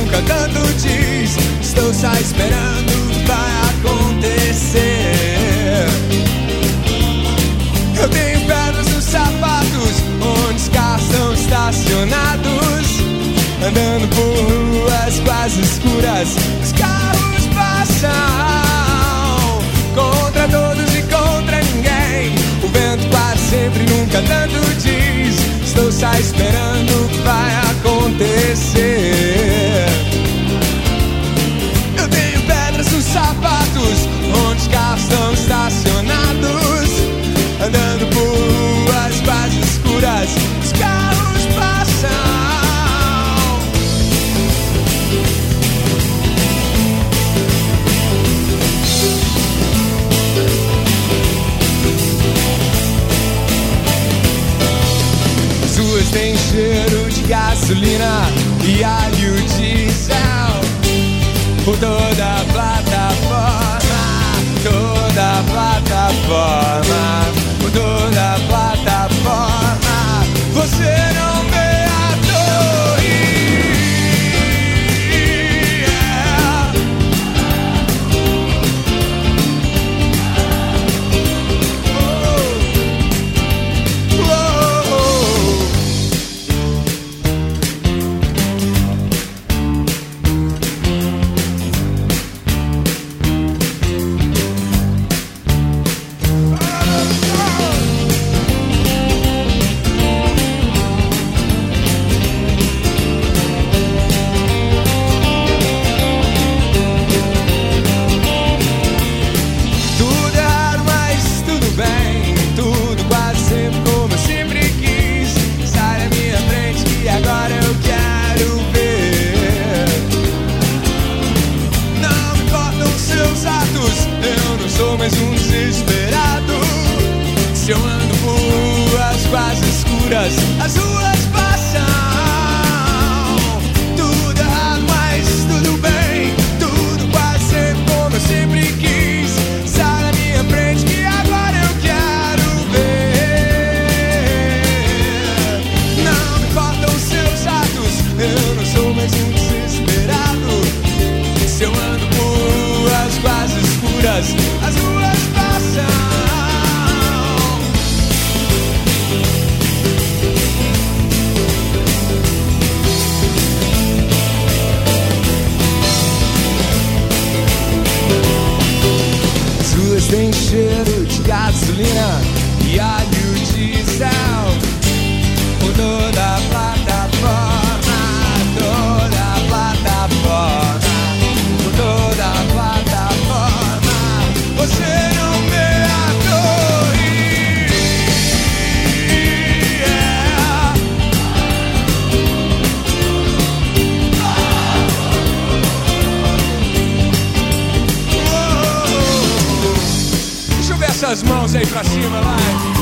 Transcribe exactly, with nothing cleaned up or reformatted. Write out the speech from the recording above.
nunca tanto diz. Estou só esperando o que vai acontecer. Eu tenho pedras nos sapatos onde os carros estão estacionados, andando por ruas quase escuras. Os carros passam contra todos e contra ninguém. O vento quase sempre, nunca tanto diz. Estou só esperando o que vai acontecer. Eu tenho pedras nos sapatos onde os carros estão estacionados, andando por ruas quase escuras. Os carros passam. As ruas têm cheiro de gasolina e alho diesel por toda a plataforma, toda a plataforma, por toda a plataforma. Você não vê a torre. Yeah. Oh. Oh. Sou mais um desesperado. Se eu ando por ruas quase escuras, as ruas passam. Tudo errado, mas tudo bem. Tudo quase sempre como eu sempre quis. Sai da minha frente que agora eu quero ver. Não me importam os seus atos, eu não sou mais um desesperado. Se eu ando por ruas quase escuras, as ruas passam. As ruas têm cheiro de gasolina e alho diesel por toda a plataforma, toda a plataforma, por toda a plataforma. Você não vê a torre. Yeah. Oh. Deixa eu ver essas mãos aí pra cima, vai.